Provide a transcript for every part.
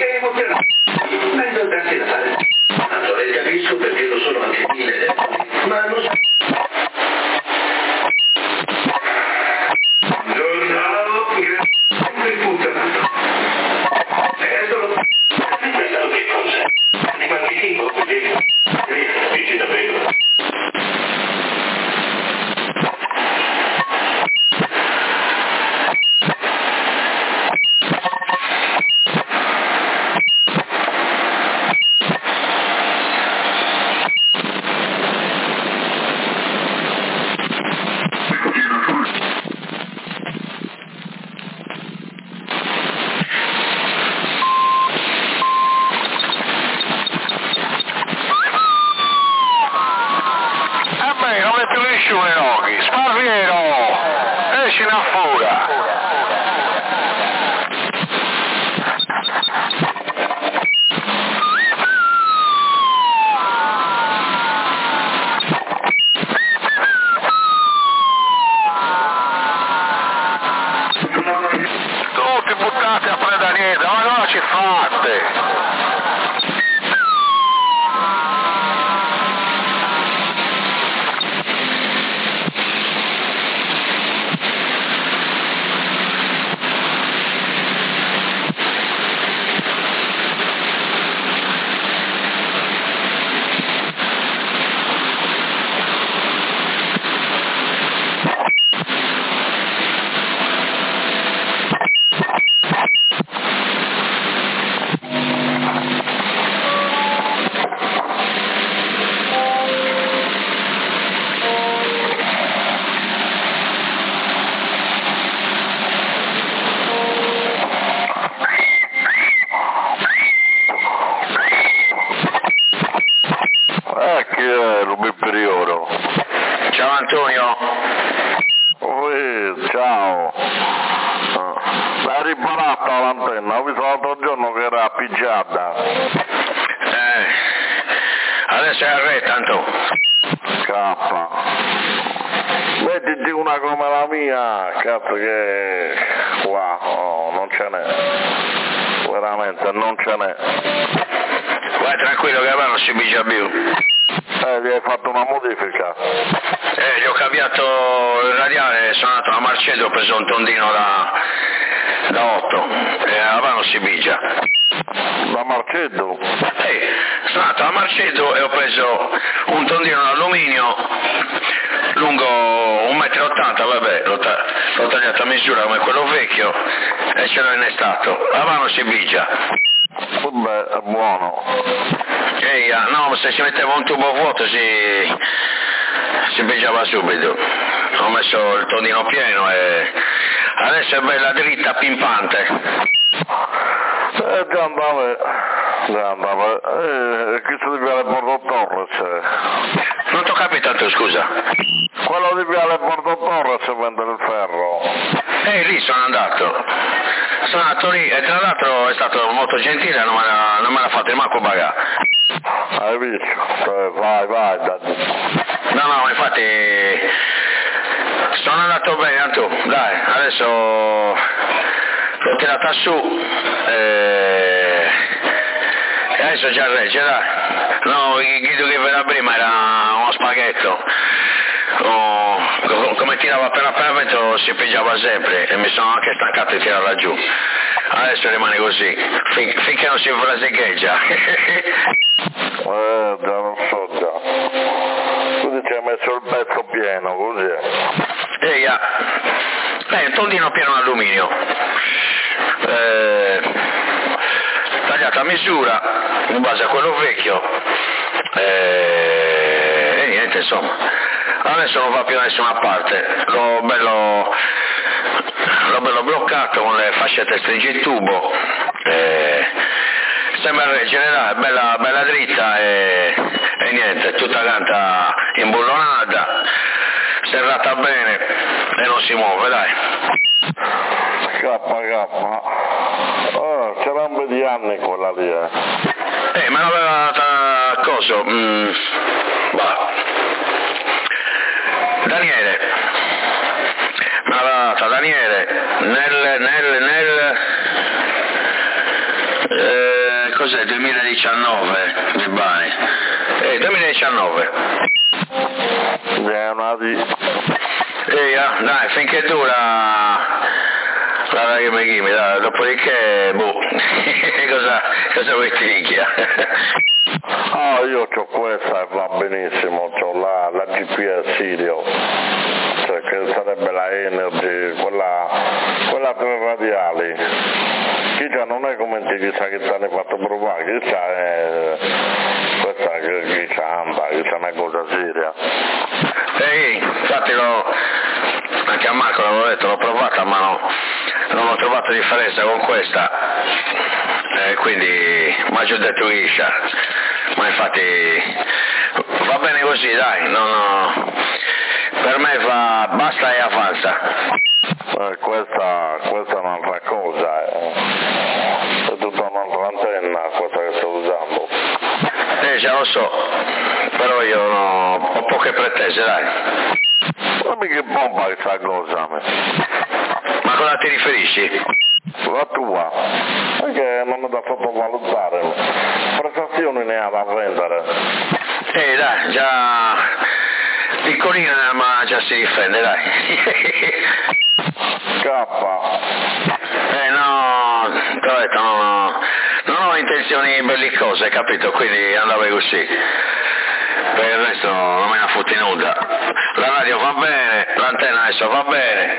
è emozionante. Meglio darsi da fare. Tanto le capisco perché lo sono anche mille, ma non so. Buongiorno, grazie il funzionato. Solo... Questo che cosa? Di qualche tipo, dici davvero? Ciao. L'hai riparata l'antenna? Ho visto l'altro giorno che era appicciata. Adesso è a re, tanto. Cappa. Mettiti una come la mia, cazzo che qua non ce n'è. Veramente non ce n'è. Vai tranquillo che ora non si bigia più. Gli hai fatto una modifica? Gli ho cambiato il radiale, sono andato a Marcello, ho preso un tondino da 8 e ora non si bigia. Da Marcello? Sono andato a Marcello e ho preso un tondino d'alluminio lungo 1,80 m, vabbè, l'ho tagliato a misura come quello vecchio e ce l'ho innestato. Ora non si bigia. Vabbè, è buono. No, se si metteva un tubo vuoto si pigiava subito. Ho messo il tondino pieno e adesso è bella dritta, pimpante. Già andava. Chi si deve Porto Torres? Non t'ho capito tanto, scusa. Quello di Viale Porto Torres vende il ferro. Lì sono andato lì e tra l'altro è stato molto gentile, non me l'ha fatto manco pagare. Hai visto? Vai, dai. No, infatti sono andato bene, tu, dai, adesso l'ho tirata su e adesso già regge, dai. No, il guido che era prima era uno spaghetto. Come tirava appena vento si pigiava sempre e mi sono anche stancato di tirarla giù. Adesso rimane così, finché non si frasecheggia. Già lo so già. Tu ci hai messo il pezzo pieno, così è. Un tondino pieno d'alluminio. Tagliato a misura, in base a quello vecchio. E niente, insomma. Adesso non va più da nessuna parte, l'ho bello bloccato con le fascette stringitubo, sembra reggere, dai, bella dritta e niente, tutta quanta imbullonata, serrata bene e non si muove, dai. K. C'era un po' di anni quella lì, ma l'aveva coso, Daniele, me l'aveva data Daniele nel cos'è? 2019, mi pare. 2019. Dai, finché dura la Raghi, dopodiché, cosa vuoi ti dica? Io c'ho questa e va benissimo, c'ho la GPS Sirio, cioè che sarebbe la Energy, quella 3 radiali. Chissà, non è come chissà che ti hanno fatto provare, chissà è questa che chissà una cosa seria. Infatti anche a Marco l'avevo detto, l'ho provata ma non ho trovato differenza con questa, quindi mi ha già detto Isha, ma infatti va bene così, dai, per me basta e avanza. Questa è un'altra cosa, è tutta un'altra antenna questa che sto usando. Già lo so, però io ho poche pretese, dai. Ma mica bomba questa cosa, Ma a cosa ti riferisci? La tua, perché non è da sottovalutare, prestazioni ne ha da vendere. Dai, già piccolina ma già si difende, dai. No, ti ho detto, non ho intenzioni bellicose, capito? Quindi andavo così. Per il resto non me ne fotti nulla. La radio va bene, l'antenna adesso va bene.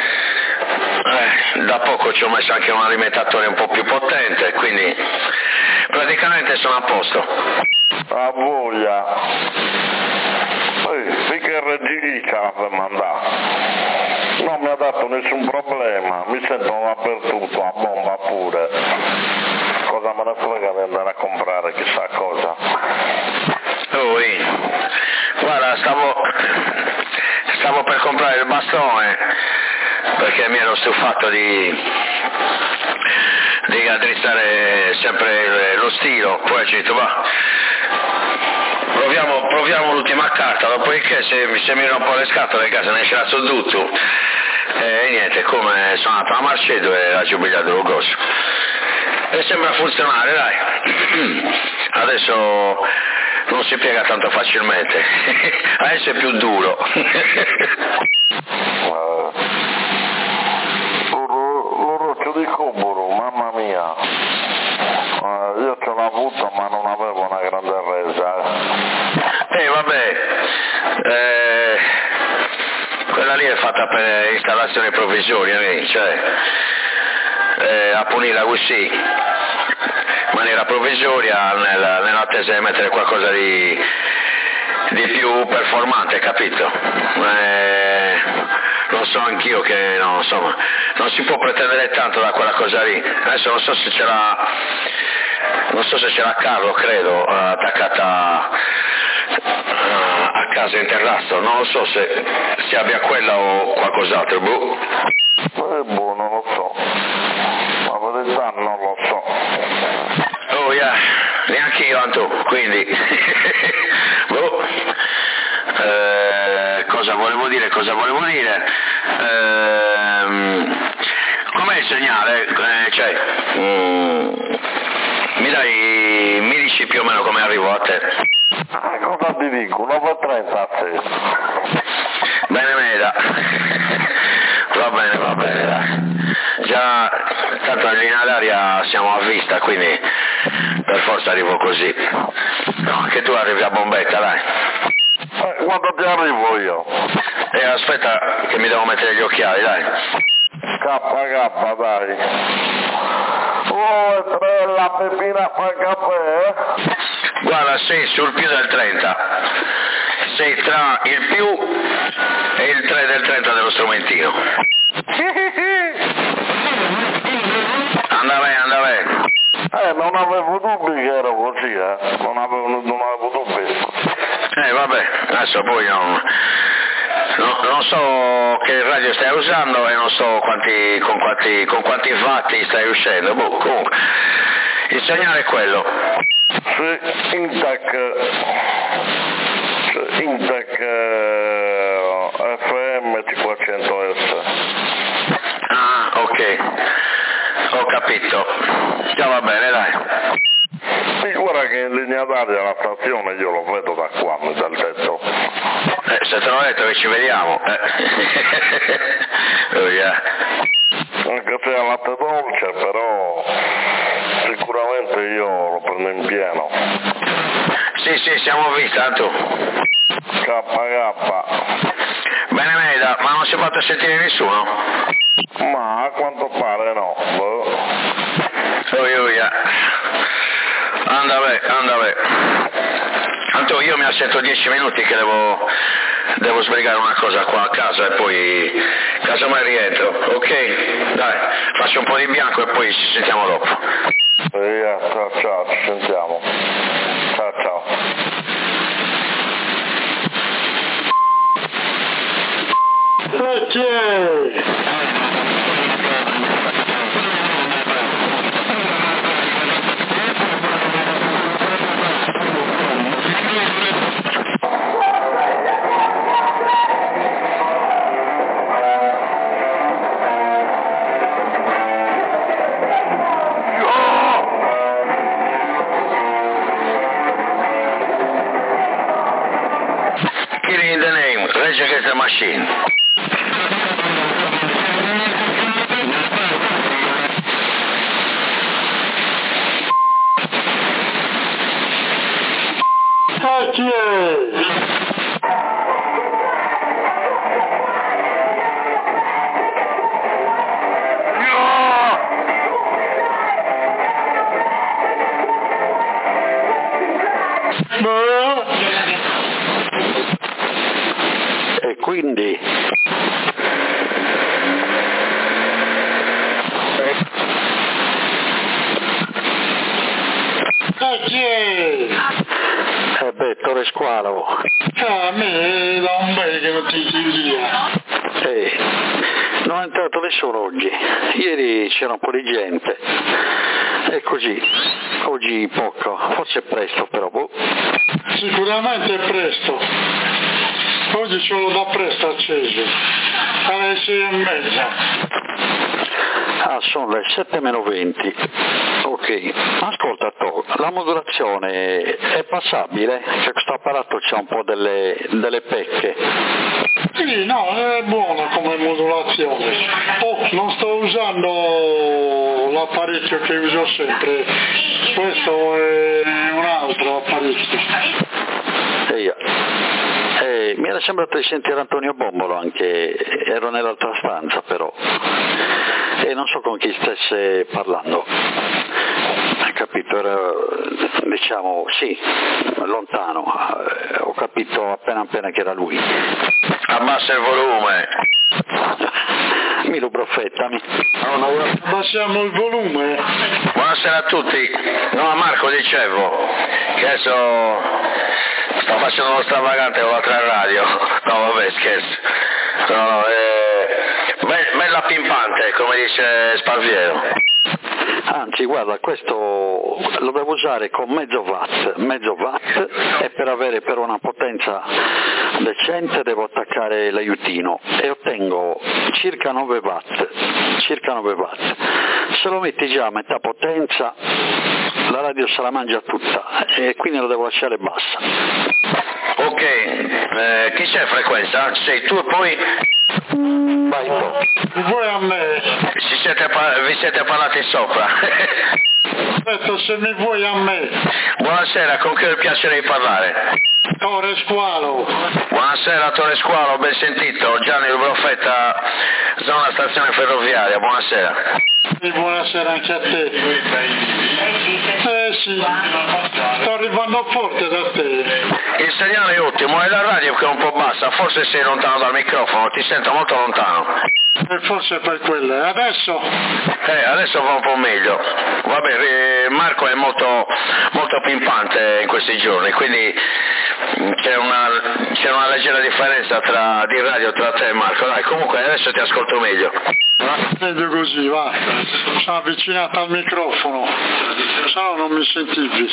Da poco ci ho messo anche un alimentatore un po' più potente, quindi praticamente sono a posto. A voglia. Finché regista per mandare. Non mi ha dato nessun problema, mi sentono dappertutto, a bomba pure. Cosa me ne frega di andare a comprare chissà cosa? Guarda, stavo per comprare il bastone perché mi ero stufato di addrizzare sempre lo stilo, poi ho detto proviamo l'ultima carta, dopodiché se mi rompo le scatole casa ne esce tutto e niente, come sono andato a Marcedo e ha giubilato lo gosso e sembra funzionare, dai. Adesso non si piega tanto facilmente, adesso è più duro. L'orologio di Coboro, mamma mia, io ce l'ho avuto ma non avevo una grande resa. Quella lì è fatta per installazione provvisoria, cioè a punirla così in maniera provvisoria nell'attesa di mettere qualcosa di più performante, capito? Lo so anch'io che non si può pretendere tanto da quella cosa lì. Adesso non so se c'era Carlo, credo, attaccata a casa in terrazzo, non lo so se abbia quella o qualcos'altro, non lo so, la verità non lo so. Neanche io, Anto, quindi cosa volevo dire? Com'è il segnale? Mi dici più o meno come arrivo a te? Cosa ti dico? 9.30 a te. Bene, Meda. Va bene, dai. Già, tanto in linea d'aria siamo a vista, quindi per forza arrivo così. No, anche tu arrivi a bombetta, dai. Quando ti arrivo io? Aspetta che mi devo mettere gli occhiali, dai. KK, dai. Oh, la pepina fa caffè? Guarda, sei sul più del 30. Sei tra il più e il 3 del 30 dello strumentino. Anda bene. Non avevo dubbi che ero così, non avevo dubbi. Vabbè, adesso poi non so che radio stai usando e non so con quanti fatti stai uscendo, comunque il segnale è quello. Sì, Intec FM 500S. Ah, ok, ho capito, già va bene, dai. Sì, guarda che in linea d'aria la stazione io lo vedo da qua, mi dà il tetto. Se te l'ho detto che ci vediamo. Oh, yeah. Anche se è a latte dolce, però sicuramente io lo prendo in pieno. Sì, siamo visti, tanto. K. Bene Meda, ma non si è fatto sentire nessuno? Ma a quanto pare no. Oh, yeah. Andave. Tanto io mi assento 10 minuti che devo sbrigare una cosa qua a casa e poi casomai rientro, ok? Dai, faccio un po' di bianco e poi ci sentiamo dopo. Ciao, ci sentiamo. Ciao. Killing in the name, Rage Against the Machine. E quindi Torre Squalo, a me da un bel che non ti via. non è entrato nessuno oggi, ieri c'era un po' di gente, è così, oggi poco, forse è presto però, Sicuramente è presto, oggi ce l'ho da presto acceso, alle 6:30. Ah, sono le 7:20. Ok, ascolta, la modulazione è passabile? Che questo apparato c'ha un po' delle pecche. Sì, no, è buona come modulazione. Non sto usando l'apparecchio che uso sempre, questo è un altro apparecchio. Mi era sembrato di sentire Antonio Bombolo anche, ero nell'altra stanza però, e non so con chi stesse parlando. Hai capito? Era, diciamo, sì, lontano, ho capito appena che era lui. Abbassa il volume. Milo Broffettami. Abbassiamo il volume. Buonasera a tutti. No, a Marco dicevo che adesso sto facendo uno stravagante con l'altra radio. No, vabbè, scherzo. No, bella pimpante, come dice Sparviero. Anzi, guarda, questo lo devo usare con mezzo watt, e per avere però una potenza decente devo attaccare l'aiutino e ottengo circa 9 watt. Se lo metti già a metà potenza la radio se la mangia tutta e quindi lo devo lasciare bassa. Ok, chi c'è frequenza? Sei tu e poi? Vai tu. Voi a me. Vi siete parlati sopra. Aspetta, se mi vuoi a me. Buonasera, con chi ho il piacere di parlare? Torre Squalo. Buonasera Torre Squalo, ben sentito, Gianni il Profeta, zona stazione ferroviaria, buonasera. E buonasera anche a te. Sì, sto arrivando forte da te. Il segnale è ottimo, è la radio che è un po' bassa, forse sei lontano dal microfono, ti sento molto lontano. E forse per quello. Adesso? Adesso va un po' meglio. Vabbè, Marco è molto pimpante in questi giorni, quindi c'è una leggera differenza di radio tra te e Marco. Dai, comunque adesso ti ascolto meglio. Meglio così, va. Sono avvicinato al microfono, se no non mi sentivi.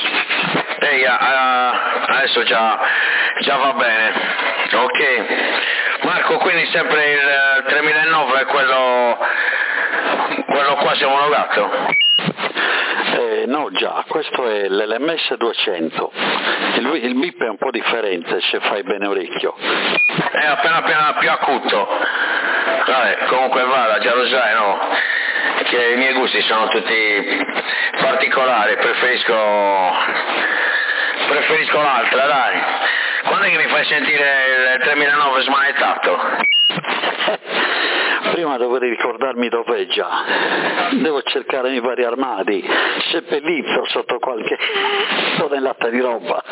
Adesso già va bene. Ok. Marco, quindi sempre il 3009 è quello quasi omologato? No, già, questo è l'LMS 200. Il bip è un po' differente se fai bene orecchio. È appena più acuto. Vabbè, comunque vada, già lo sai, no? Che i miei gusti sono tutti particolari, preferisco l'altra, dai. Quando è che mi fai sentire il 3009 smanettato? Prima dovrei ricordarmi dov'è già. Devo cercare nei vari armadi, seppellito sotto qualche tonnellata di roba.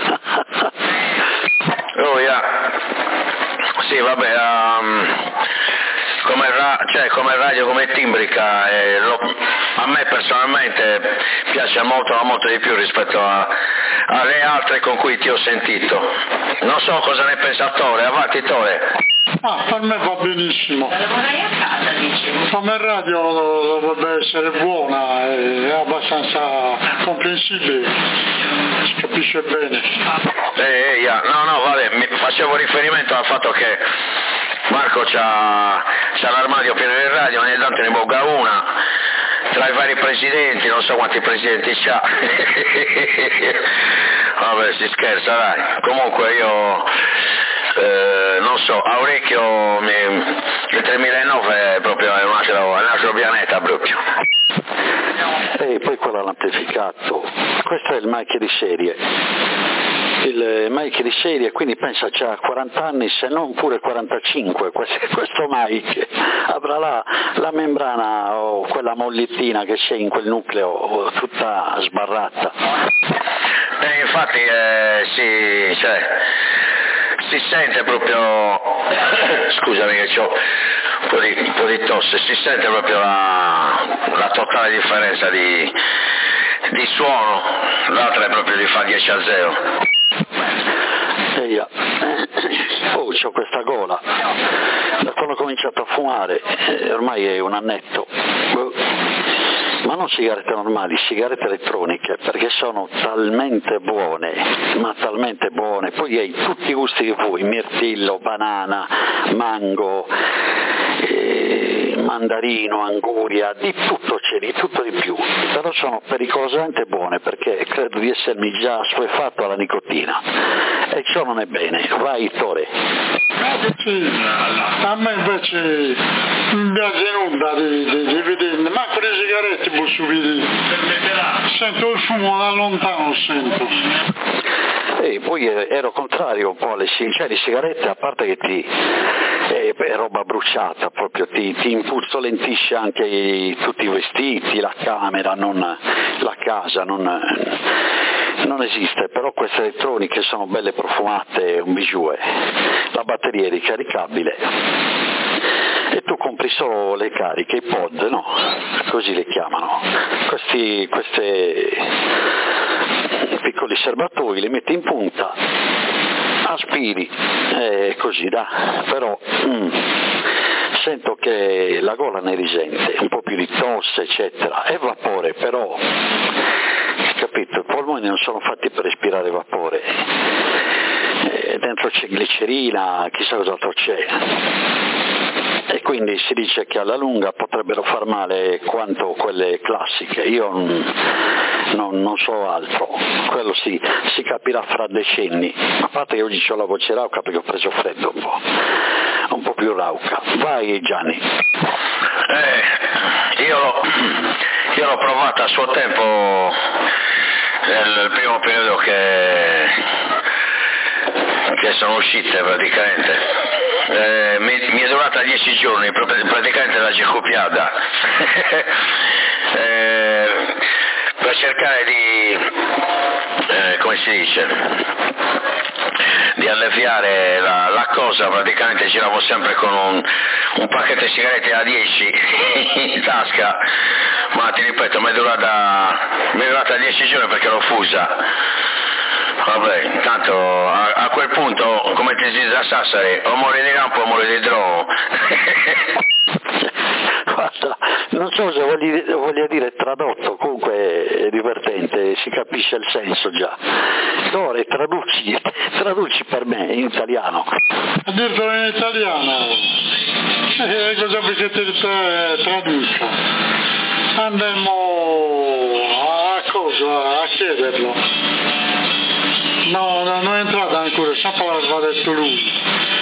Oh, yeah. Sì, vabbè, come radio, come timbrica, a me personalmente piace molto di più rispetto alle altre con cui ti ho sentito. Non so cosa ne pensa Tore, avanti Tore. Per me va benissimo. Come radio dovrebbe essere buona, è abbastanza comprensibile, si capisce bene. No, vabbè, facevo riferimento al fatto che Marco c'ha l'armadio pieno di radio, ogni tanto ne bogga una, tra i vari presidenti, non so quanti presidenti c'ha. Vabbè, si scherza, dai. Comunque io non so, a orecchio il 3009 è proprio un altro pianeta proprio. E poi quello all'amplificato. Questo è il mic di serie. Il mic di serie, quindi pensa c'ha 40 anni, se non pure 45, questo mic avrà la membrana o quella mollittina che c'è in quel nucleo tutta sbarrata. Infatti si sente proprio, scusami che ho un po' di tosse, si sente proprio la totale differenza di suono, l'altra è proprio di fa 10-0. C'ho questa gola, da quando ho cominciato a fumare, ormai è un annetto, ma non sigarette normali, sigarette elettroniche, perché sono talmente buone, ma talmente buone, poi hai tutti i gusti che vuoi, mirtillo, banana, mango, mandarino, anguria, di tutto c'è, di tutto di più, però sono pericolosamente buone perché credo di essermi già assuefatto alla nicotina e ciò non è bene. Vai Tore. A me invece mi piace nulla di vedere, manco le sigarette posso vedere, sento il fumo da lontano, sento. E poi ero contrario un po' alle sigarette, a parte che è roba bruciata, proprio ti impuzzolentisce anche tutti i vestiti, la camera, la casa, non esiste, però queste elettroniche sono belle profumate, un bijou, la batteria è ricaricabile e tu compri solo le cariche, i pod, no? Così le chiamano, questi piccoli serbatoi, li metti in punta, aspiri, così però sento che la gola ne risente, un po' più di tosse eccetera, è vapore però, capito, i polmoni non sono fatti per respirare vapore, dentro c'è glicerina, chissà cos'altro c'è, e quindi si dice che alla lunga potrebbero far male quanto quelle classiche. Io non so altro, quello si capirà fra decenni, a parte che oggi ho la voce rauca perché ho preso freddo un po' più rauca. Vai Gianni. Io l'ho provata a suo tempo nel primo periodo che sono uscite praticamente. Mi è durata 10 giorni, praticamente la circopiata, per cercare come si dice, di alleviare la cosa. Praticamente giravo sempre con un pacchetto di sigarette a 10 in tasca, ma ti ripeto mi è durata 10 giorni perché l'ho fusa. Vabbè, intanto a quel punto, come ti si dice a Sassari, o muori di lampo o muori di drogo. Guarda, non so se voglia dire tradotto, comunque è divertente, si capisce il senso già. Dore, traduci per me in italiano. Addirittura in italiano, cosa vuoi che te traduca? Andiamo a cosa? coraggio a chiederlo. No, non è entrata ancora, sempre l'aveva detto lui.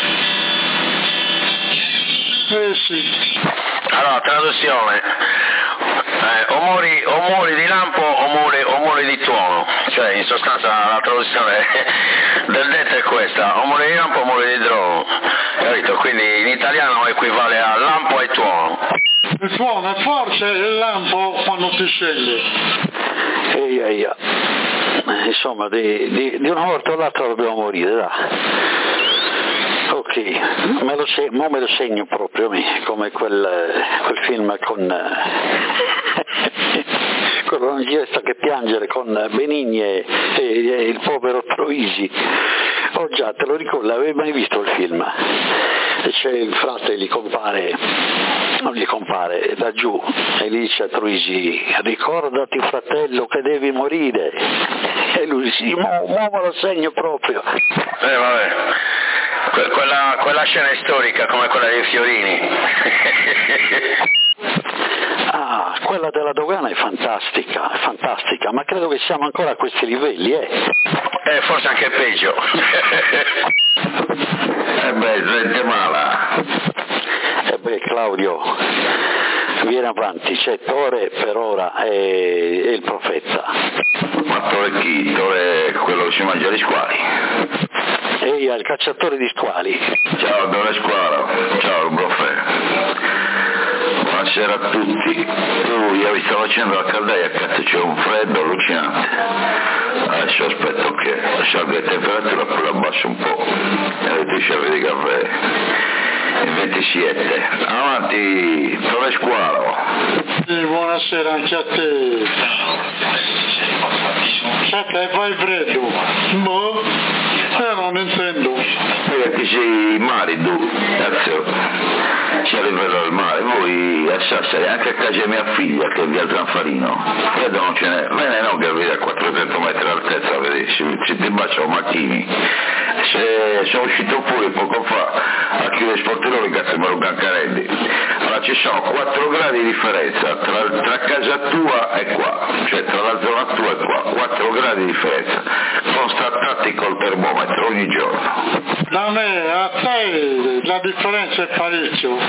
Sì. Allora, traduzione. O muori di lampo o muori di tuono, cioè in sostanza la traduzione del detto è questa, o muori di lampo o muori di drono, capito? Quindi in italiano equivale a lampo e tuono. Il tuono è forte e il lampo quando ti scegli. Insomma, di una volta o l'altra dobbiamo morire, dai. Ok, me lo segno proprio come quel film con quello non resta che piangere con Benigni e il povero Troisi. Oh già, te lo ricordo, l'avevi mai visto il film? C'è il frate, non gli compare da giù e gli dice a Troisi: ricordati fratello che devi morire, e lui sì, mo me lo segno proprio. Vabbè. Quella scena è storica come quella dei Fiorini. Quella della dogana è fantastica, ma credo che siamo ancora a questi livelli, forse anche peggio. Gente mala. Claudio, vieni avanti, c'è Tore per ora e il profeta. Ma Tore chi? Tore quello che si mangia gli squali. Il cacciatore di squali. Ciao Tore Squalo, ciao Broffè. Buonasera a tutti. Io vi sto facendo la caldaia, cazzo, c'è un freddo allucinante. Adesso aspetto che salga la temperatura, poi la abbasso un po'. E tu ci avete caffè. Il 27. Avanti, Tore Squalo. Buonasera anche a te. Che fai freddo? Non intendo. Perché sei in mare tu, cazzo. C'è a livello del mare, voi a Sassari, anche a casa di mia figlia che è via Zanfarino, freddo non ce n'è, me ne no che vive a 400 metri d'altezza, vedi, si ti baciano macchini. Sono uscito fuori poco fa a chiudere sportello cazzo me lo Gancarelli. Allora ci sono 4 gradi di differenza tra casa tua e qua, cioè tra la zona tua e qua, 4 gradi di differenza, constatati col termometro ogni giorno. Da me a te la differenza è parecchio.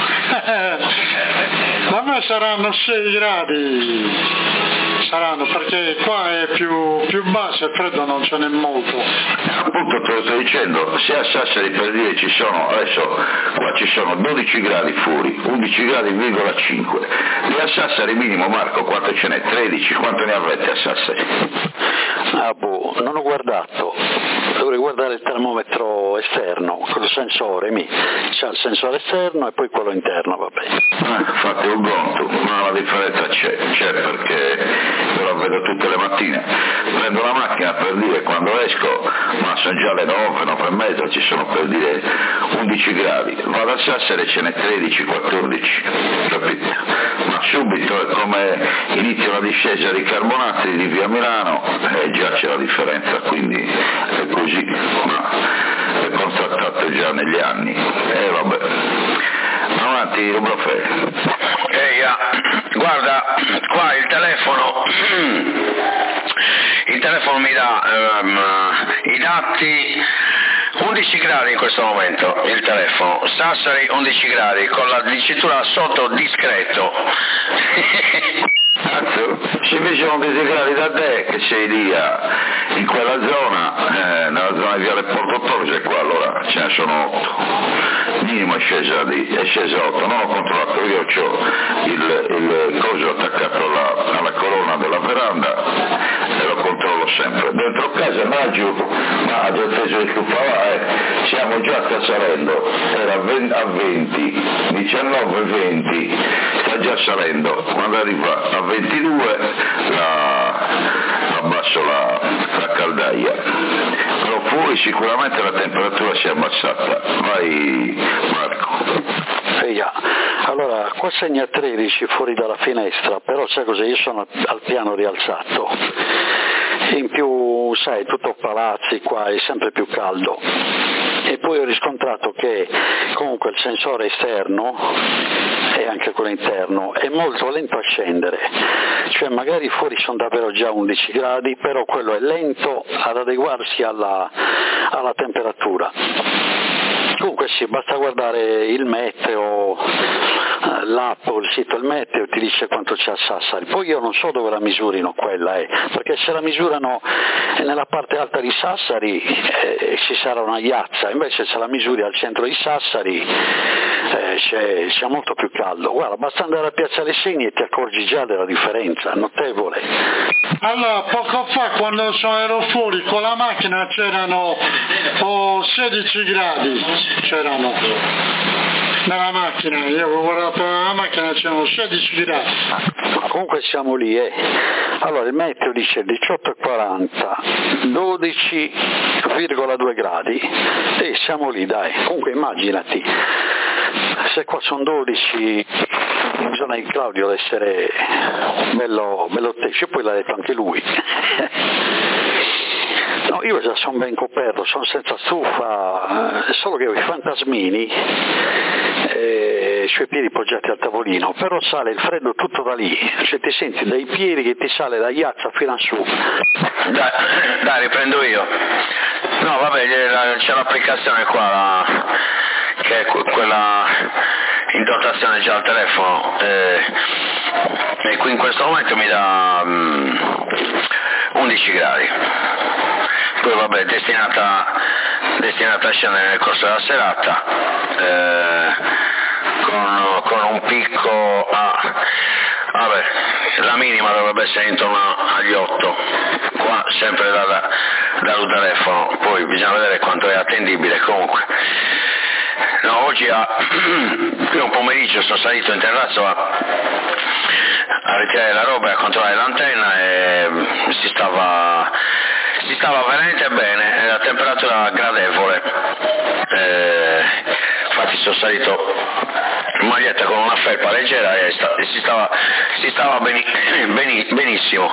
Da me saranno 6 gradi, perché qua è più basso e freddo non ce n'è molto. Appunto te lo sto dicendo, se a Sassari per dire ci sono, adesso qua ci sono 12 gradi fuori, 11 gradi,5. E a Sassari minimo, Marco, quanto ce n'è? 13, quanto ne avete a Sassari? Non ho guardato, dovrei guardare il termometro esterno, col sensore, c'è il sensore esterno e poi quello interno, vabbè. Fate un conto, ma la differenza c'è perché io la vedo tutte le mattine, prendo la macchina per dire quando esco, ma sono già le 9 e mezza, ci sono per dire 11 gradi, vado a Sassari ce n'è 13, 14, capito? Ma subito è come inizia la discesa di carbonati di via Milano, già c'è la differenza, quindi è così, ma è constatato già negli anni, vabbè. Avanti, Broffè. Guarda, qua il telefono mi dà i dati. 11 gradi in questo momento il telefono, Sassari 11 gradi con la dicitura sotto discreto. Cazzo, ci fecero 10 gradi da te che sei lì in quella zona, nella zona di Viale Porto Torre, qua allora ce ne sono 8, minimo è scesa 8, non ho controllato, io ho il coso attaccato alla colonna della veranda e lo controllo sempre, dentro casa ma ha già preso il stufavare, siamo già a salendo, era a 20, 19, 20, sta già salendo, quando arriva a 22 abbasso la caldaia, però fuori sicuramente la temperatura si è abbassata. Vai Marco. Allora qua segna 13 fuori dalla finestra, però sai cosa, io sono al piano rialzato, in più sai tutto palazzi qua, è sempre più caldo, e poi ho riscontrato che comunque il sensore esterno e anche quello interno è molto lento a scendere, cioè magari fuori sono davvero già 11 gradi, però quello è lento ad adeguarsi alla temperatura. Comunque sì, basta guardare il meteo, l'app o il sito del meteo ti dice quanto c'è a Sassari. Poi io non so dove la misurino quella, perché se la misurano nella parte alta di Sassari ci sarà una ghiaccia, invece se la misuri al centro di Sassari c'è molto più caldo. Guarda, basta andare a Piazza Lesini e ti accorgi già della differenza, notevole. Allora, poco fa quando ero fuori con la macchina c'erano 16 gradi, c'erano nella macchina, io ho guardato la macchina, c'erano 16 gradi. Comunque siamo lì, Allora il meteo dice 18,40, 12,2 gradi e siamo lì, dai. Comunque immaginati, se qua sono 12, bisogna di Claudio essere bello teso, poi l'ha detto anche lui. No, io già sono ben coperto, sono senza stufa, solo che ho i fantasmini sui piedi poggiati al tavolino, però sale il freddo tutto da lì, cioè ti senti dai piedi che ti sale da ghiaccia fino a su. Dai, riprendo io. No, vabbè, c'è l'applicazione qua, che è quella in dotazione già al telefono, e qui in questo momento mi dà 11 gradi. Poi vabbè, destinata a scendere nel corso della serata, con un picco vabbè, la minima dovrebbe essere intorno agli 8, qua sempre dal telefono, poi bisogna vedere quanto è attendibile. Comunque no, oggi primo pomeriggio sono salito in terrazzo a ritirare la roba e a controllare l'antenna e si stava veramente bene, la temperatura gradevole, infatti sono salito in maglietta con una felpa leggera e si stava benissimo.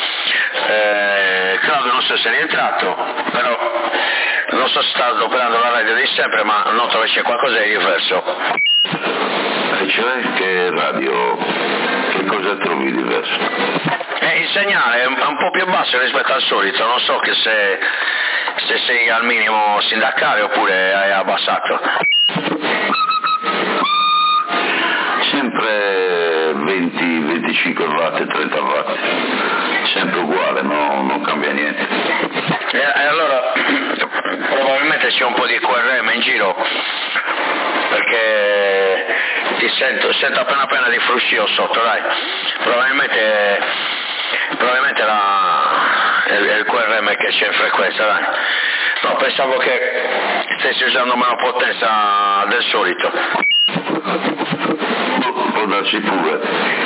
Claudio non so se è rientrato, però non so se sta adoperando la radio di sempre, ma noto che c'è qualcosa di diverso. Cioè che radio, che cosa trovi diverso? Il segnale è un po' più basso rispetto al solito, non so che se sei al minimo sindacale oppure hai abbassato. Sempre 20-25 watt, 30 watt, sempre uguale, no, non cambia niente. E allora probabilmente c'è un po' di QRM in giro, perché ti sento appena di fruscio sotto, dai. Probabilmente è il QRM che c'è in frequenza, dai. No, pensavo che stessi usando meno potenza del solito. Può darsi pure.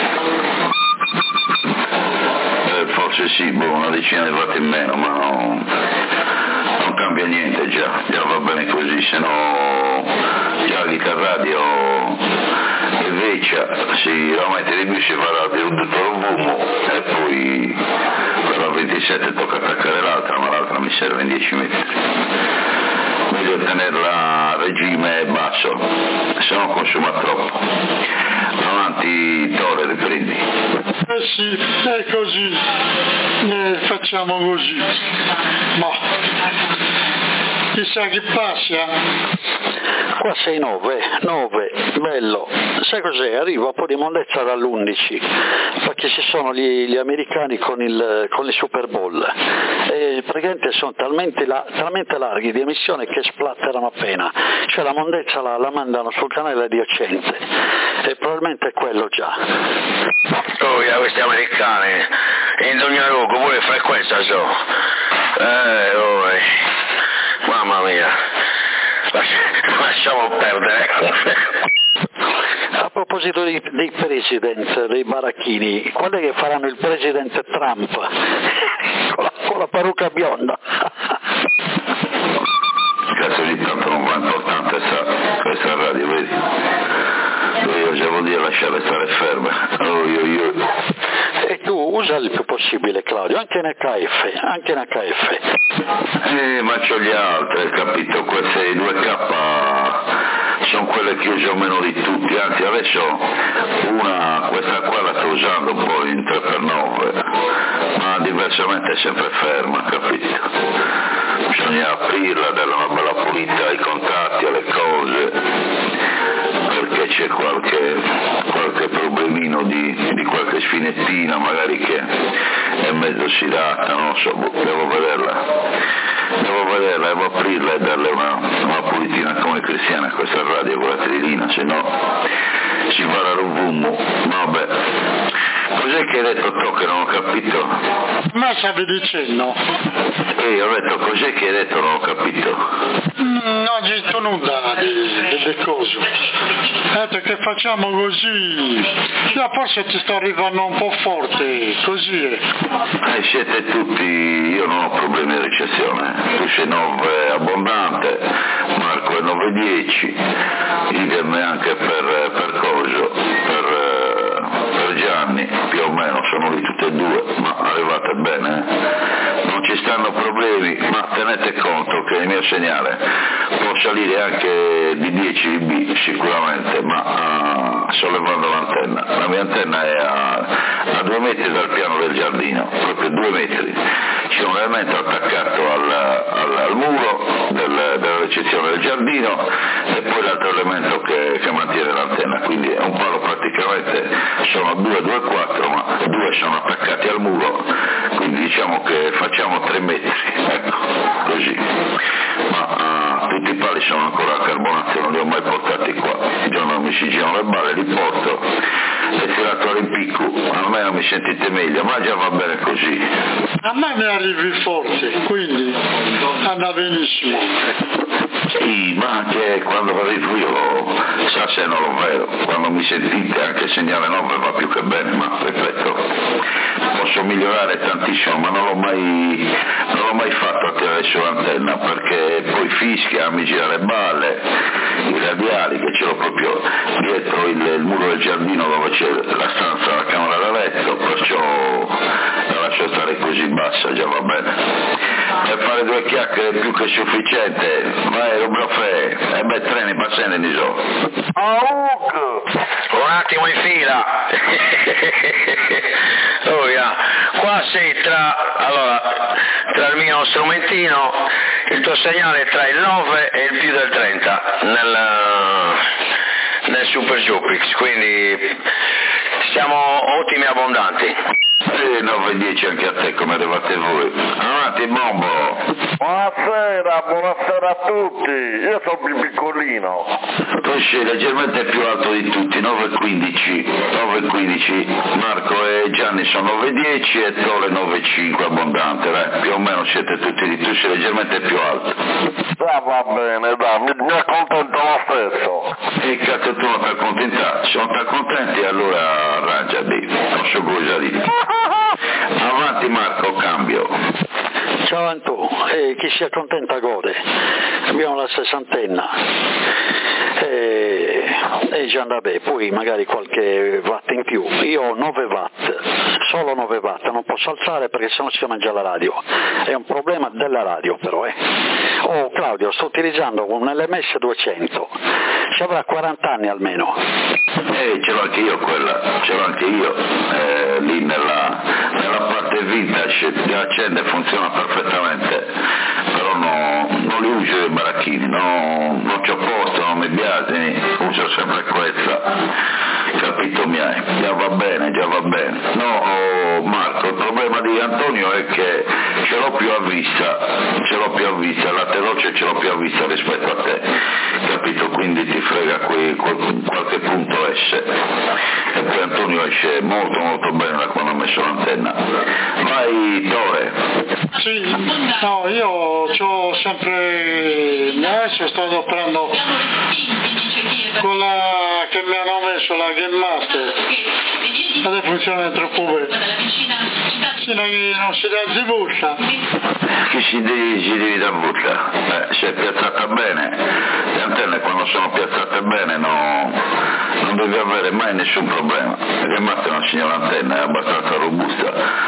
Forse sì, una decina di watt in meno, ma non cambia niente, già va bene così, se no già l'Ital Radio è vecchia, si la mette di più, si farà tutto il bumo e poi per la 27 tocca attaccare l'altra, ma l'altra mi serve in 10 metri. Meglio tenerla a regime basso, se no consuma troppo. Avanti Tore, riprendi. Sì, è così, facciamo così. Ma chissà chi passa. Qua sei 9, bello. Sai cos'è? Arriva un po' di mondezza dall'11, perché ci sono gli americani con il Super Bowl e praticamente sono talmente larghi di emissione che splatterano appena, cioè la mondezza la mandano sul canale adiacente e probabilmente è quello già. Questi americani in ogni luogo pure frequenza so. Mamma mia, lasciamo perdere. A proposito dei president, dei baracchini, quando è che faranno il presidente Trump con la parrucca bionda? Cazzo di tanto non va importante questa radio, vedi? Io già vuol dire lasciare stare ferma. E tu usare il più possibile, Claudio, anche in HF. Ma c'ho gli altri, capito? Queste 2K sono quelle che uso meno di tutti, anzi adesso questa qua la sto usando un po' in 3x9, ma diversamente è sempre ferma, capito? Bisogna aprirla, darle una bella pulita ai contatti, alle cose, perché c'è qualche problemino di qualche sfinettina magari che è mezzo ossidata, non so, devo vederla, devo aprirla e darle una pulitina come cristiana a questa radio con la trilina, se no si fa la ruvummo. Vabbè, cos'è che hai detto tu che non ho capito? Ma stavi dicendo? Ho detto cos'è che hai detto, non ho capito. Non ho detto nulla di cose. Ho detto che facciamo così. Io forse ti sto arrivando un po' forte, così è. Siete tutti, io non ho problemi di ricezione. Tu sei 9 abbondante, Marco è 9-10, idem anche per Coso, per Gianni, più o meno sono lì tutte e due, ma arrivate bene, non ci stanno problemi, ma tenete conto che il mio segnale può salire anche di 10 dB sicuramente, ma sollevando l'antenna. La mia antenna è a 2 metri dal piano del giardino, proprio 2 metri. C'è un elemento attaccato al muro della ricezione del giardino e poi l'altro elemento che mantiene l'antenna, quindi è un palo praticamente, sono 2,4, ma 2 sono attaccati al muro, quindi diciamo che facciamo 3 metri, ecco, così. Ma tutti i pali sono ancora a carbonazio, non li ho mai portati qua, il giorno mi si girano le balle, li porto e tirato all'impicco, almeno mi sentite meglio, ma già va bene così. A me mi arrivi forte, quindi andrà benissimo. Sì, ma anche quando arrivo io, sa se non lo vedo, quando mi sentite anche il segnale 9 va più che bene, ma ripeto, posso migliorare tantissimo, ma non l'ho mai fatto a tirare sull'antenna, perché poi fischia, mi gira le balle, i radiali, che ce l'ho proprio dietro il muro del giardino dove c'è la stanza, la camera da letto, perciò la lascio stare così bassa, già va bene. Per fare 2 chiacchiere è più che sufficiente, vai Robrafè, e beh treni passando di so. Un attimo in fila. Oh, yeah. Qua sei tra il mio strumentino, il tuo segnale è tra il 9 e il più del 30 nel Super Jupix, quindi siamo ottimi e abbondanti. 9-10 anche a te, come arrivate voi. Avanti Bombo. Buonasera a tutti, io sono più piccolino. Tu sei leggermente più alto di tutti, 9-15, Marco e Gianni sono 9-10 e Tole 9-5 abbondante, più o meno siete tutti lì, tu sei leggermente più alto. Va bene, mi accontento lo stesso. E cazzo tu non ti accontentati, se non ti accontenti allora arrangiati, non so cosa dire. Avanti Marco, cambio. Ciao Antù, chi si accontenta gode, abbiamo la 60enna e già vabbè, poi magari qualche watt in più, io ho 9 watt, solo 9 watt, non posso alzare perché sennò si mangia la radio, è un problema della radio però. Oh Claudio, sto utilizzando un LMS 200, ci avrà 40 anni almeno. Ce l'ho anche io quella, lì nella parte vintage, li accende e funziona perfettamente, però non li uso i baracchini, non ci ho posto, non mi piace, uso sempre questa, capito miei, già va bene. No Marco, il problema di Antonio è che ce l'ho più a vista, la veloce ce l'ho più a vista rispetto a te, capito, quindi ti frega qualche punto S, e poi Antonio esce molto molto bene da quando ho messo l'antenna. Vai Tore. Sì, no, io c'ho sempre, adesso sto adoperando quella che mi hanno messo, la Game Master, adesso funziona troppo bene. Non si dà zibuccia. Chi si devi da buccia? Se è piazzata bene, le antenne quando sono piazzate bene non devi avere mai nessun problema, perché Master è una signora antenna, è abbastanza robusta,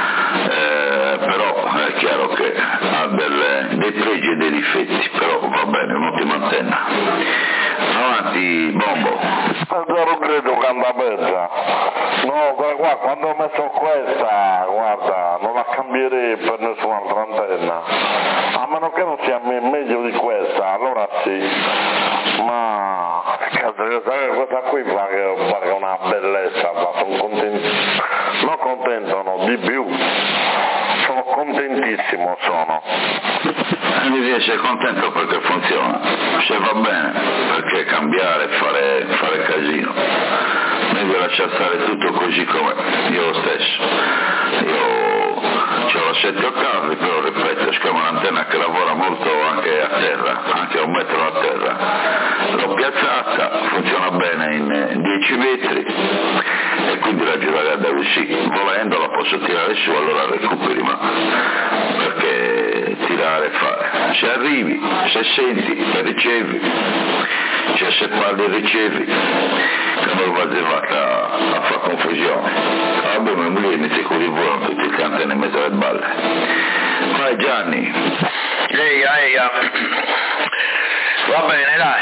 pregi e dei difetti, però va bene, un'ottima antenna. Avanti, Bombo. Non credo che anda peggio. No, guarda, quando ho messo questa, guarda, non la cambierei per nessun'altra antenna. A meno che non sia meglio di questa, allora sì. Ma cazzo, questa qui pare una bellezza, sono contento. Non contento, no, di più. Sono contentissimo, sono. Mi piace, contento perché funziona, se va bene, perché cambiare, fare casino. Meglio lasciare stare tutto così com'è, io lo stesso. Io ce l'ho 7 ottavi, però ripeto, è un'antenna che lavora molto anche a terra, anche a 1 metro a terra. L'ho piazzata, funziona bene in 10 metri e quindi la girare sì, volendo la posso tirare su, allora recuperi, ma perché tirare e fare? Se arrivi, se senti, se ricevi, cioè se parli e ricevi, che non va a fare confusione. Vabbè, ma lì mi si volano tutti i canti in mezzo alle balle. Vai Gianni. Eia. Va bene, dai.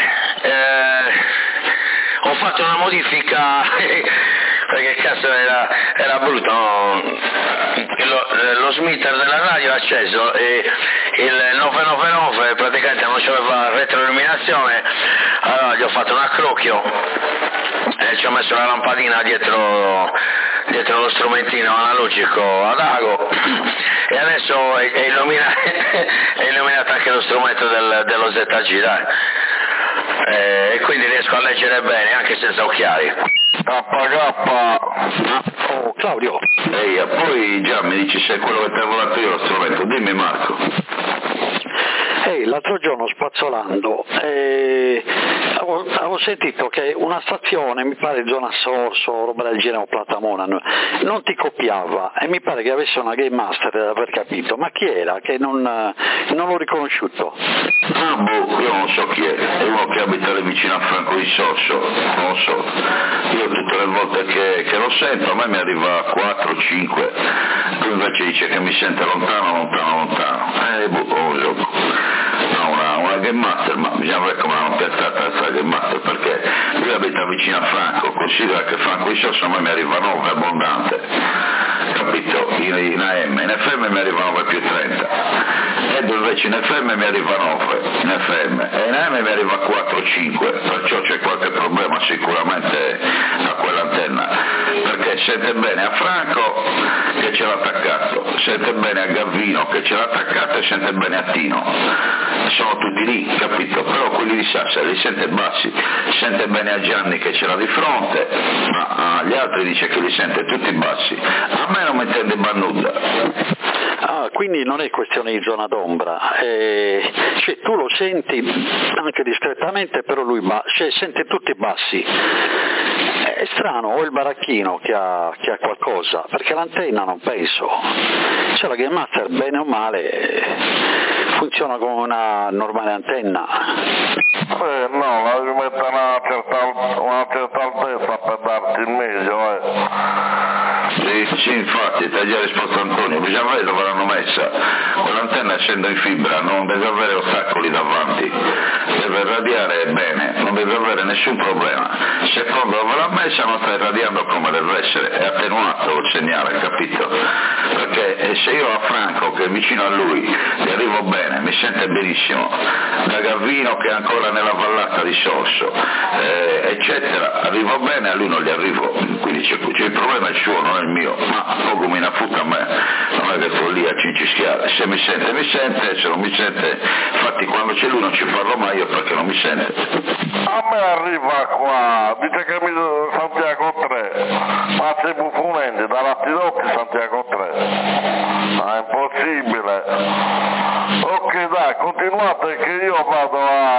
Ho fatto una modifica perché cazzo era brutto, no? Lo smitter della radio è acceso e il 999 praticamente non c'aveva retroilluminazione, allora gli ho fatto un accrocchio e ci ho messo la lampadina dietro lo strumentino analogico ad ago e adesso è illuminato anche lo strumento dello ZG, dai. E quindi riesco a leggere bene anche senza occhiali. Oh, Claudio. Ehi, poi già mi dici se è quello che ti ho volato io lo strumento, dimmi Marco. L'altro giorno spazzolando avevo sentito che una stazione, mi pare zona Sorso, roba del genere, Platamona, non ti copiava e mi pare che avesse una Game Master, per aver capito, ma chi era? Che non l'ho riconosciuto. Io non so chi è uno che abita lì vicino a Franco di Sorso, non lo so. Io tutte le volte che lo sento a me mi arriva a 4-5, tu invece dice che mi sente lontano. Una Game Master, ma bisogna vedere come l'hanno piazzata questa Game Master, perché lui abita vicino a Franco, considera che Franco di Sorso a me mi arriva 9 abbondante, capito? In AM, in FM mi arriva 9 più 30, ed invece in FM mi arriva 9 in FM e in AM mi arriva 4-5, perciò c'è qualche problema sicuramente a quell'antenna, perché sente bene a Franco che ce l'ha attaccato, sente bene a Gavino che ce l'ha attaccato e sente bene a Tino, sono tutti lì, capito? Però quelli di Sassari li sente bassi, sente bene a Gianni che ce l'ha di fronte, ma agli altri dice che li sente tutti bassi, a me non mi intende nulla. Quindi non è questione di zona d'ombra, cioè, tu lo senti anche discretamente, però lui sente tutti bassi. È strano, o il baracchino che ha qualcosa, perché l'antenna non penso. Cioè la Game Master, bene o male, funziona come una normale antenna. No, la devi mettere una certa altezza per darti il meglio, Sì, infatti, ti ha già risposto Antonio, bisogna vedere dove l'hanno messa. Quell'antenna essendo in fibra non deve avere ostacoli davanti, deve radiare bene, non deve avere nessun problema. Secondo dove l'ha messa non sta irradiando come deve essere, è attenuato il segnale, capito? Perché se io a Franco che è vicino a lui gli arrivo bene, mi sente benissimo, da Gavino che è ancora nella vallata di Sorso, eccetera, arrivo bene, a lui non gli arrivo, quindi c'è il problema è il suo, non è il mio, ma poco mi futta a me, non è che sto lì a cincischiare, se mi sente, se non mi sente, infatti quando c'è lui non ci parlo mai io perché non mi sente. A me arriva qua, dice che mi Santiago 3, ma sei bufonente, da Lattidotti Santiago 3, è impossibile. Ok dai, continuate che io vado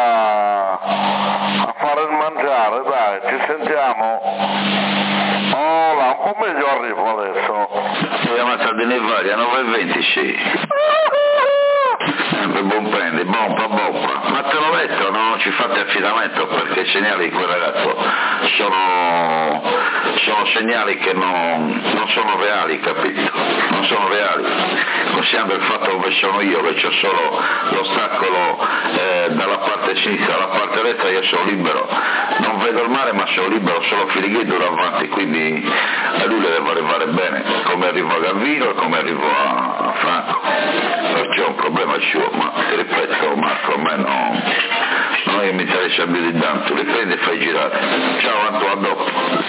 a fare il mangiare, dai, ci sentiamo. Oh là, un po' meglio arrivo adesso. Siamo stati nei vari a 9:20, sì. Sempre buon prendi, bomba. Ma te l'ho detto, non ci fate affidamento perché i segnali di quel ragazzo sono segnali che non sono reali, capito? non sono reali, considerando il fatto dove sono io, che ho solo l'ostacolo dalla parte sinistra alla parte destra, io sono libero, non vedo il mare ma sono libero, solo Filighetto davanti, quindi a lui deve arrivare bene, come arrivo a Gavino e come arrivo a Franco, c'è un problema suo, ma ti ripeto Marco, a me non è che mi interessa più di tanto, li prendi e fai girare. Ciao Anto, a dopo.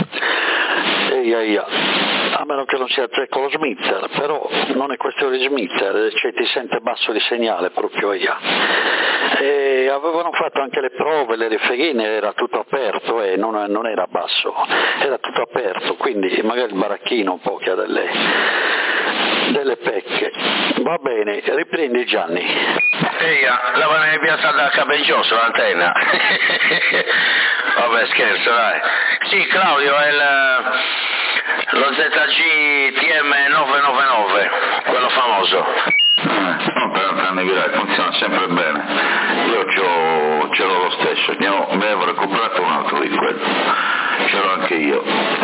A meno che non sia Zecco lo Smither, però non è questione di Smither, cioè ti sente basso di segnale proprio io. E avevano fatto anche le prove, le riferine, era tutto aperto e non era basso, era tutto aperto, quindi magari il baracchino un po' che ha delle pecche. Va bene, riprendi Gianni. La vanno in piazza da Capeggioso l'antenna. Vabbè, scherzo, dai. Sì, Claudio, è lo ZG TM999, quello famoso. No, per anni virai, funziona sempre bene. Io ce l'ho lo stesso, ne avevo recuperato un altro di quello, ce l'ho anche io.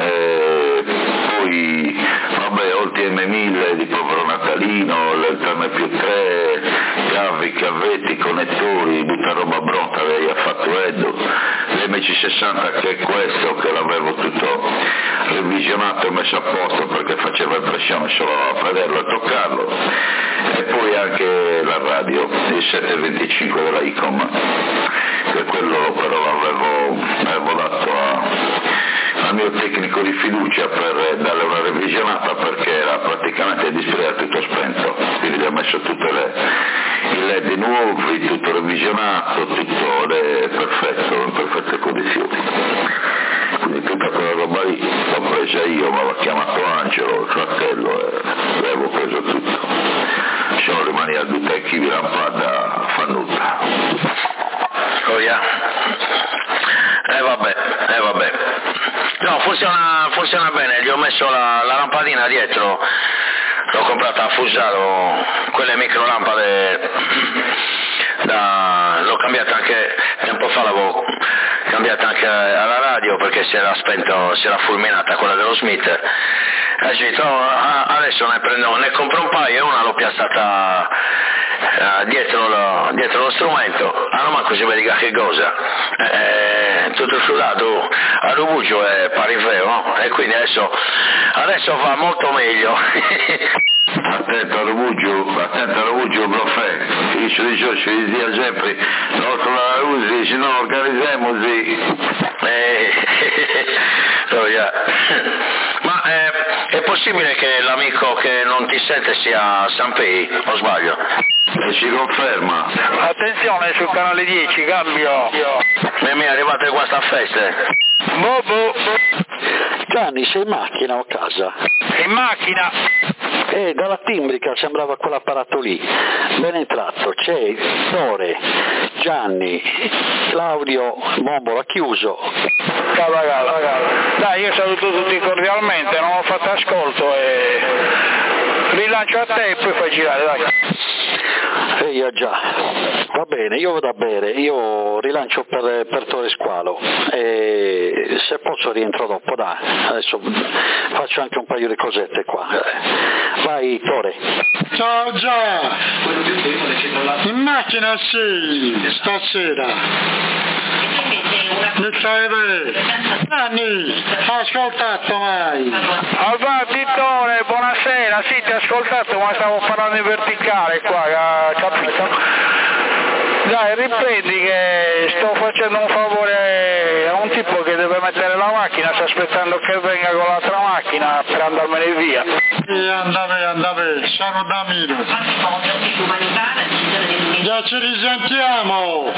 Poi, vabbè, ho il TM1000 di povero natalino, l'LTM+3, cavi, cavetti, connettori, tutta roba pronta, lei ha fatto Edo, l'MC60 che è questo, che l'avevo tutto revisionato e messo a posto perché faceva impressione solo a vederlo e toccarlo, e poi anche la radio, il 725 della ICOM, che quello però avevo dato al mio tecnico di fiducia per darle una revisionata perché era praticamente il display era tutto spento, quindi gli ho messo tutte i LED nuovi, tutto revisionato, tutto perfetto, in perfette condizioni. Quindi tutta quella roba lì l'ho presa io, mi aveva chiamato Angelo, il fratello, e l'avevo preso tutto. Se non rimani a due tecchi di lampada fa nulla. Oh yeah. Vabbè. No, funziona bene, gli ho messo la lampadina dietro, l'ho comprata a Fusaro, quelle micro lampade, l'ho cambiata anche, tempo fa l'avevo cambiata anche alla radio perché si era fulminata quella dello Smith. E ho detto, adesso ne compro un paio e una l'ho piazzata dietro lo strumento, non manco si vede che cosa, tutto sudato a Rubugio è parifeo, no? E quindi adesso va molto meglio. Attento a Rubugio, Bloffè, dice ci dia sempre, non la usi, se no organizziamoci. Oh yeah. Ma è possibile che l'amico che non ti sente sia Sanpei, o sbaglio? E si conferma. Attenzione sul canale 10, cambio. Mi arrivate qua sta feste. Bobo. Gianni, sei in macchina o a casa? In macchina. Dalla timbrica sembrava quell'apparato lì. Ben entrato, c'è Tore, Gianni, Claudio, Bombola, chiuso. Cavagala. Dai, io saluto tutti cordialmente, non ho fatto ascolto e rilancio a te e poi fai girare, dai. Già, va bene, io vado a bere, io rilancio per Torre Squalo e se posso rientro dopo, dai, adesso faccio anche un paio di cosette qua. Vai Tore. Ciao già, in macchina sì, stasera. Mi stai bene? Gianni, ascoltato mai? Avanti Tore, buonasera, sì ti ho ascoltato ma stavo parlando in verticale qua, capito? Dai, riprendi che sto facendo un favore a un tipo che deve mettere la macchina, sto aspettando che venga con l'altra macchina per andarmene via. Andave, sono da Milo. Già ci risentiamo.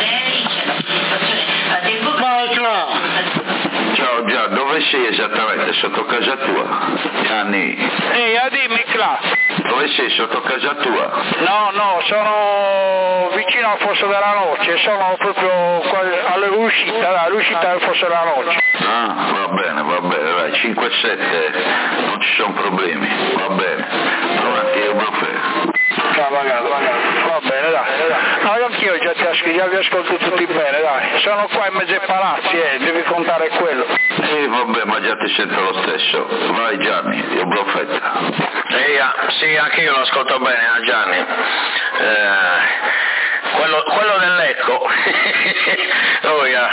Vai Cla. Ciao Già, dove sei esattamente? Sotto casa tua? Gianni. Dimmi Cla. Dove sei? Sotto casa tua? No, sono vicino al Fosso della Noce, sono proprio all'uscita del Fosso della Noce. Ah, va bene, dai, 5-7, non ci sono problemi, va bene. Avanti, io Bloffè. Va bene, dai. No, anch'io già vi ascolto tutti bene, dai. Sono qua in mezzo ai palazzi, devi contare quello. Vabbè, ma già ti sento lo stesso. Vai Gianni, io Bloffetta. Sì, anche io lo ascolto bene, Gianni. Quello dell'Ecco, oh yeah.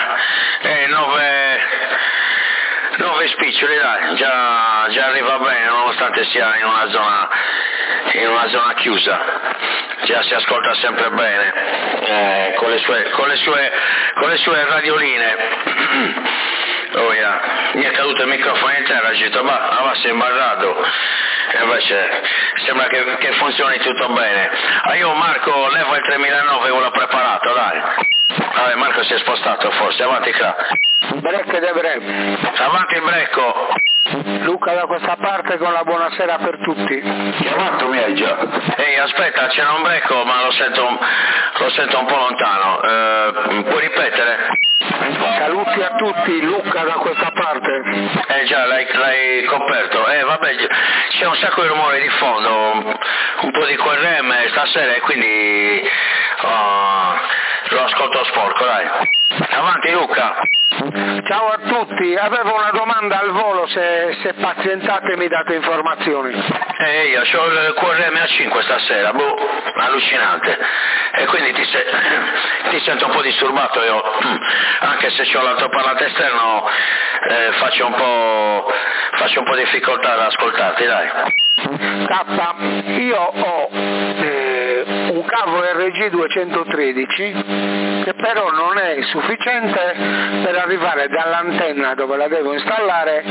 9 spiccioli, dai, già arriva bene, nonostante sia in una zona chiusa, già si ascolta sempre bene, con le sue radioline. Oh yeah. Mi è caduto il microfono in terra, ho detto ma sei imbarrato, e invece sembra che funzioni tutto bene. Io Marco levo il 3009, l'ho preparato, dai. Vabbè, Marco si è spostato forse, avanti qua. Brecche de Bre. Avanti il Brecco. Luca da questa parte con la buonasera per tutti. Chiamato mi hai già. Ehi, aspetta, c'era un Brecco ma lo sento un po' lontano. Puoi ripetere? Saluti a tutti, Luca da questa parte. Già, l'hai coperto. Vabbè, c'è un sacco di rumore di fondo, un po' di QRM stasera e quindi lo ascolto sporco, dai. Avanti Luca. Ciao a tutti, avevo una domanda al volo, se pazientate mi date informazioni. Io ho il QRM a 5 stasera, allucinante, e quindi ti sento un po' disturbato io, anche se ho l'altoparlante esterno faccio un po' difficoltà ad ascoltarti, dai. K, io ho un cavo RG213 che però non è sufficiente per arrivare dall'antenna dove la devo installare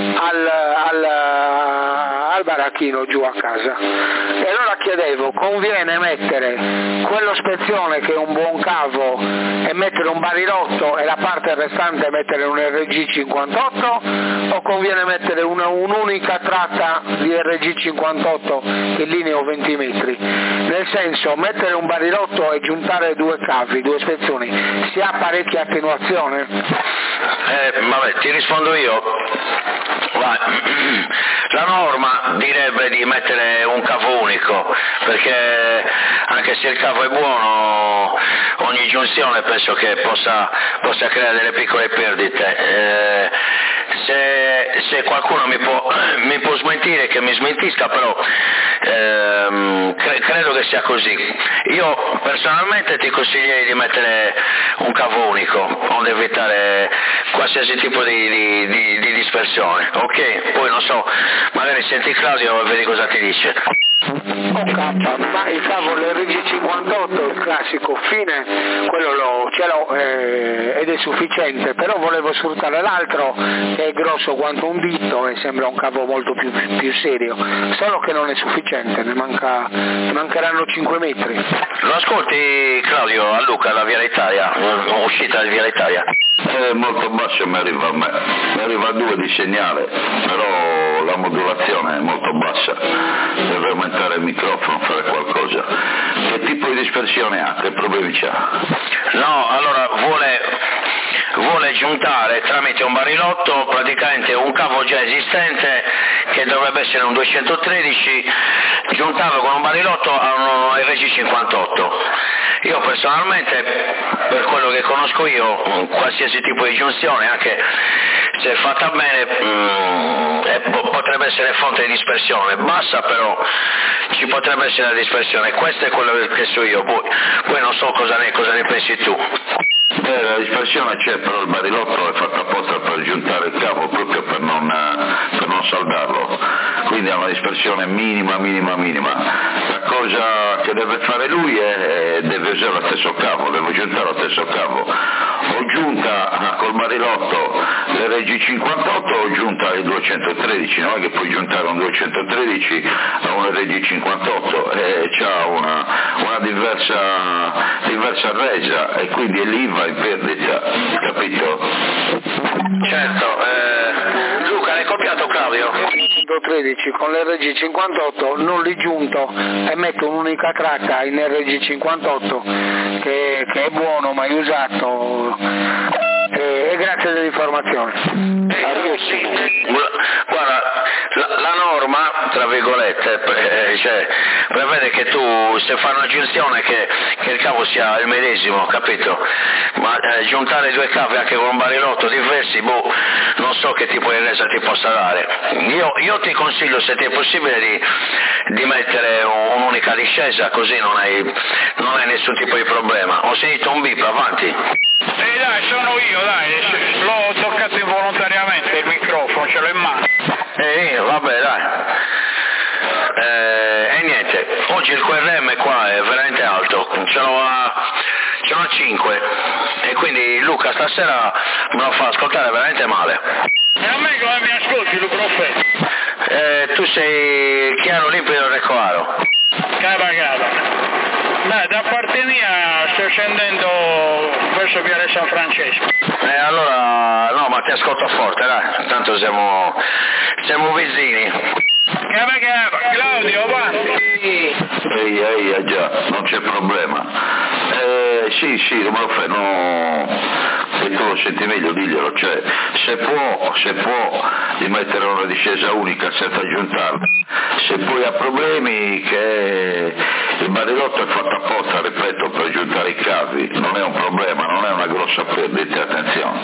al baracchino giù a casa, e allora chiedevo, conviene mettere quello spezione che è un buon cavo e mettere un barilotto e la parte restante mettere un RG58, o conviene mettere un'unica tratta di RG58 in linea 20 metri? Nel senso, mettere un barilotto e giuntare due cavi, due spezioni, si ha parecchia attenuazione? Vabbè, ti rispondo io. La norma direbbe di mettere un cavo unico, perché anche se il cavo è buono, ogni giunzione penso che possa creare delle piccole perdite. Se qualcuno mi può smentire, che mi smentisca, però credo che sia così. Io personalmente ti consiglierei di mettere un cavo unico, onde evitare qualsiasi tipo di dispersione, ok? Poi non so, magari senti Claudio e vedi cosa ti dice. Ok, ma il cavo l'RG58, il classico fine, quello ce l'ho ed è sufficiente, però volevo sfruttare l'altro che è grosso quanto un dito e sembra un cavo molto più serio, solo che non è sufficiente, ne mancheranno 5 metri. Lo ascolti Claudio a Luca, la Via Italia, uscita di Via Italia? È molto basso, mi arriva a me, mi arriva a 2 di segnale, però la modulazione è molto bassa, deve aumentare il microfono, fare qualcosa. Che tipo di dispersione ha? Che problemi c'ha? No, allora vuole giuntare tramite un barilotto praticamente un cavo già esistente che dovrebbe essere un 213, giuntarlo con un barilotto a un RG58. Io personalmente, per quello che conosco io, qualsiasi tipo di giunzione, anche se fatta bene, potrebbe essere fonte di dispersione, bassa però ci potrebbe essere la dispersione, questo è quello che so io, poi non so cosa ne pensi tu. La dispersione c'è, però il barilotto è fatto apposta per giuntare il cavo, proprio per non saldarlo, quindi ha una dispersione minima. La cosa che deve fare lui è deve usare lo stesso cavo, deve giuntare lo stesso cavo, o giunta col barilotto l'RG58 o giunta il 213, non è che puoi giuntare un 213 a un RG58, c'ha una diversa resa e quindi lì va in perdita, capito? Certo, Luca, l'hai copiato Claudio? 13 con l'RG58 non li giunto e metto un'unica tratta in RG58 che è buono, mai usato, e grazie dell'informazione. Guarda, la norma, tra virgolette, prevede che tu, se fai una giunzione che il cavo sia il medesimo, capito? Ma giuntare due cavi anche con un barilotto diversi, non so che tipo di resa ti possa dare. Io ti consiglio, se ti è possibile, di discesa, così non hai nessun tipo di problema. Ho sentito un bip, avanti. Dai, sono io, dai, l'ho toccato involontariamente il microfono, ce l'ho in mano. Vabbè, dai. E niente, oggi il QRM qua è veramente alto, ce l'ho a 5 e quindi Luca stasera me lo fa ascoltare veramente male. E a me come mi ascolti, Luca? Tu sei chiaro, limpido e recovaro. Cava. Dai, da parte mia sto scendendo verso Viale San Francesco. Allora, no, ma ti ascolto forte, dai, tanto siamo vicini. Cava, Claudio, avanti. Ehi, già, non c'è problema. Sì, non me lo fai, no. Se tu lo senti meglio diglielo, cioè se può di mettere una discesa unica senza aggiuntarla. Se poi ha problemi, che il barilotto è fatto apposta, ripeto, per aggiuntare i cavi, non è un problema, non è una grossa perdita, attenzione.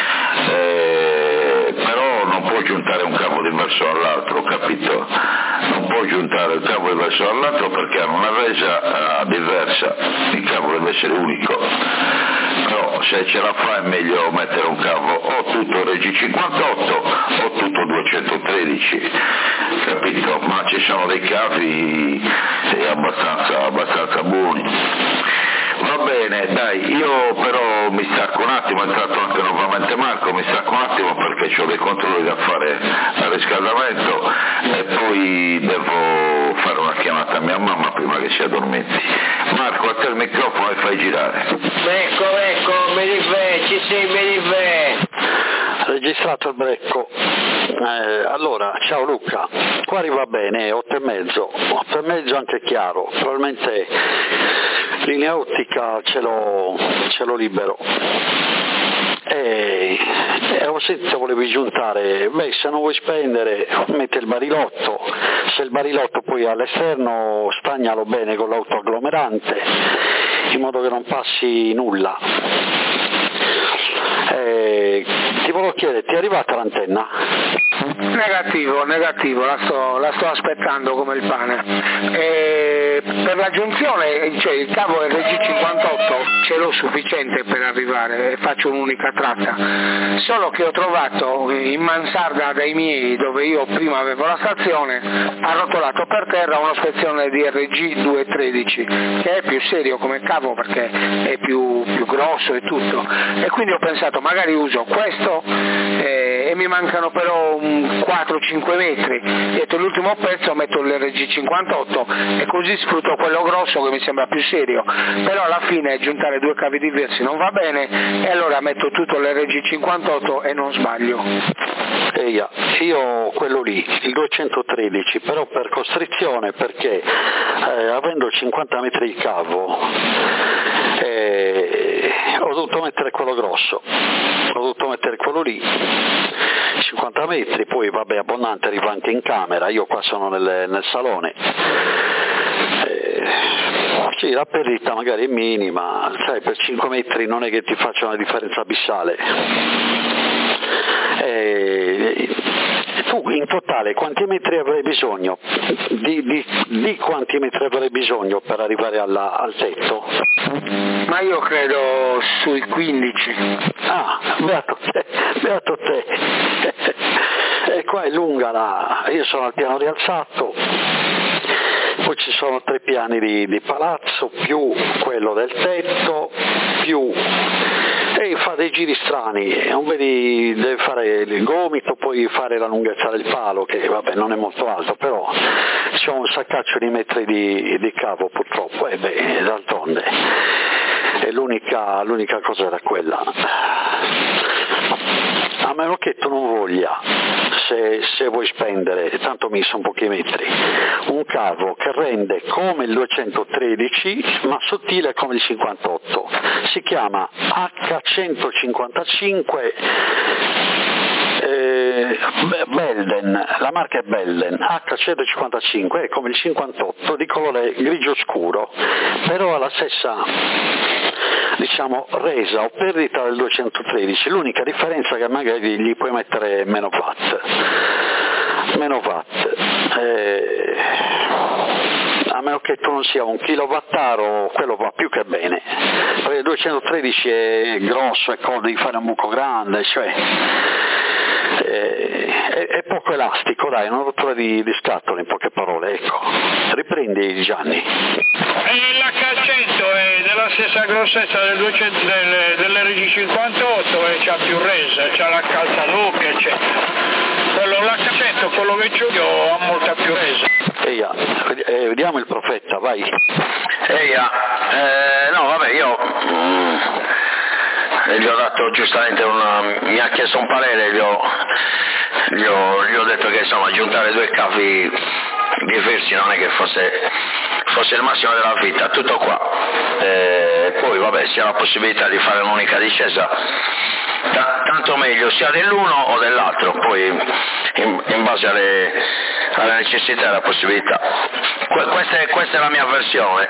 Però non può aggiuntare un cavo di un verso all'altro, capito? Non può aggiuntare il cavo di un verso all'altro perché hanno una resa diversa, il cavo deve essere unico. Però se ce la fa è meglio mettere un cavo o tutto RG58 o tutto 213, capito? Ma ci sono dei cavi abbastanza buoni. Va bene, dai, io però mi stacco un attimo, è entrato anche nuovamente Marco, mi stacco un attimo perché ho dei controlli da fare al riscaldamento e poi devo fare una chiamata a mia mamma prima che si addormenti. Marco, a te il microfono e fai girare. Ecco, mi rivè, ci sei, mi rivè. Registrato il brecco. Allora, ciao Luca, qua arriva bene, 8,5 anche chiaro, probabilmente linea ottica ce l'ho libero. E ho sentito volevi giuntare, se non vuoi spendere metti il barilotto, se il barilotto poi all'esterno stagnalo bene con l'autoagglomerante in modo che non passi nulla. Ti volevo chiedere, ti è arrivata l'antenna? Negativo, la sto aspettando come il pane. Per la giunzione, cioè il cavo RG58 ce l'ho sufficiente per arrivare, faccio un'unica tratta, solo che ho trovato in mansarda dai miei, dove io prima avevo la stazione, arrotolato per terra una spezione di RG213, che è più serio come cavo perché è più grosso e tutto, e quindi ho pensato magari uso questo e mi mancano però 4-5 metri, dietro l'ultimo pezzo metto l'RG58 e così sfrutto quello grosso che mi sembra più serio, però alla fine aggiuntare due cavi diversi non va bene e allora metto tutto l'RG58 e non sbaglio. Io quello lì, il 213, però per costrizione, perché avendo 50 metri di cavo ho dovuto mettere quello grosso, ho dovuto mettere quello lì 50 metri, poi vabbè abbondante arriva anche in camera, io qua sono nel salone, sì, la perdita magari è minima, sai, per 5 metri non è che ti faccia una differenza abissale. Tu in totale quanti metri avrai bisogno? Di quanti metri avrai bisogno per arrivare al tetto? Ma io credo sui 15. Ah, beato te. E qua è lunga io sono al piano rialzato, poi ci sono 3 piani di palazzo, più quello del tetto, più... E fa dei giri strani, non vedi, deve fare il gomito, poi fare la lunghezza del palo, che vabbè non è molto alto, però c'è un saccaccio di metri di cavo purtroppo, d'altronde, e l'unica cosa era quella. A meno che tu non voglia, se vuoi spendere, tanto mi sono pochi metri, un cavo che rende come il 213 ma sottile come il 58, si chiama H155 Belden, la marca è Belden, H155 è come il 58 di colore grigio scuro, però ha la stessa resa o perdita del 213, l'unica differenza è che magari gli puoi mettere meno watt. A a meno che tu non sia un kilowattaro, quello va più che bene, perché il 213 è grosso, devi fare un buco grande, cioè è poco elastico, dai, una rottura di scatole in poche parole, ecco. Riprendi Gianni. L'H100 è della stessa grossezza dell'RG58 e c'ha più resa, c'ha la calzalucca, eccetera. L'H100, quello che c'ho io, ha molta più resa. Vediamo il profeta, vai. No, vabbè, io gli ho dato giustamente mi ha chiesto un parere, gli ho detto che insomma aggiuntare 2 cavi di versi non è che fosse il massimo della vita, tutto qua. Poi vabbè, se ha la possibilità di fare un'unica discesa, tanto meglio, sia dell'uno o dell'altro, poi in base alle necessità e alla possibilità. Questa è la mia versione.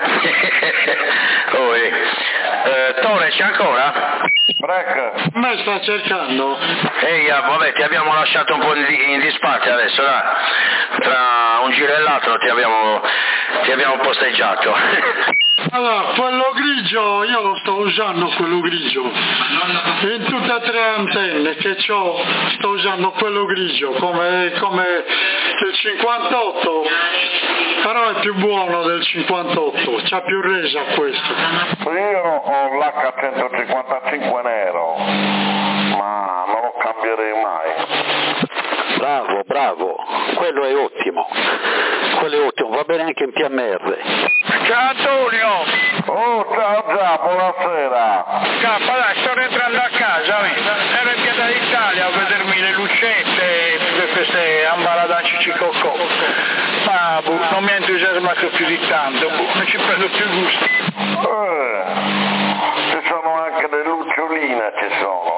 Tore, c'è ancora? Break. Me sta cercando. Vabbè, ti abbiamo lasciato un po' in disparte adesso, dai. Tra un giro e l'altro ti abbiamo posteggiato. Allora, quello grigio, io lo sto usando quello grigio. In tutte e 3 antenne che ho, sto usando quello grigio, come il 58, però è più buono del 58, c'ha più resa questo. Io ho l'H155 nero, ma non lo cambierei mai. Bravo, quello è ottimo, va bene anche in PMR. Ciao Antonio! Oh, ciao già, buonasera! Dai, sto rientrando a casa, ero in Piazza d'Italia a vedermi le lucette e queste ambaradanci cicocò, ma non mi ha entusiasmato più di tanto, non ci prendo più gusto. Ci sono anche le luccioline, ci sono.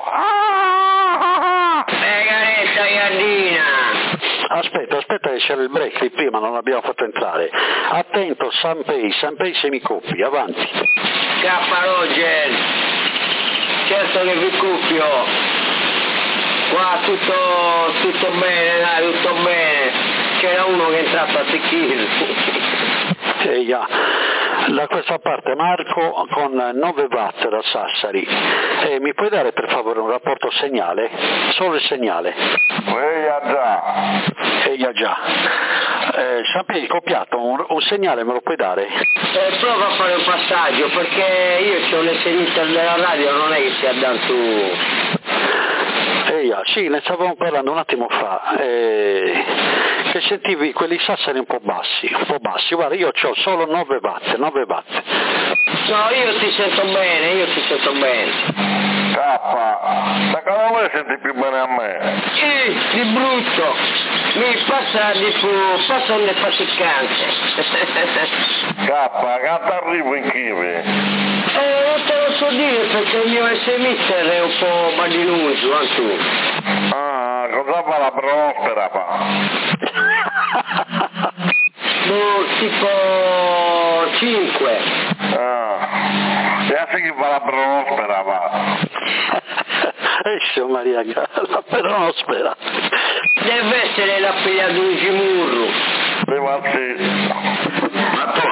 Meganetta Iardina! Aspetta che c'era il break di prima, non l'abbiamo fatto entrare. Attento, Sanpei semicoppi, avanti. K Roger, certo che vi cuffio. Qua tutto bene, dai, tutto bene. C'era uno che è entrato a secchire. Da questa parte Marco con 9 watt da Sassari. Mi puoi dare per favore un rapporto segnale? Solo il segnale. Già. Sappi copiato, un segnale me lo puoi dare? Prova a fare un passaggio perché io c'ho le segnali della radio, non è che si andano su. Sì, ne stavamo parlando un attimo fa, che sentivi quelli Sassari un po' bassi, guarda io ho solo 9 watt. No, io ti sento bene. Secondo me senti più bene a me. Sì, di brutto, mi passa le faticanze. Quanto arrivo in chiave? Non te lo so dire perché il mio S-Mitter è un po' balinoso, anche. Cosa fa la prospera fa? Tipo 5. E adesso chi fa la prospera va? Maria, la prospera. Deve essere la figlia di un gimurro. Ma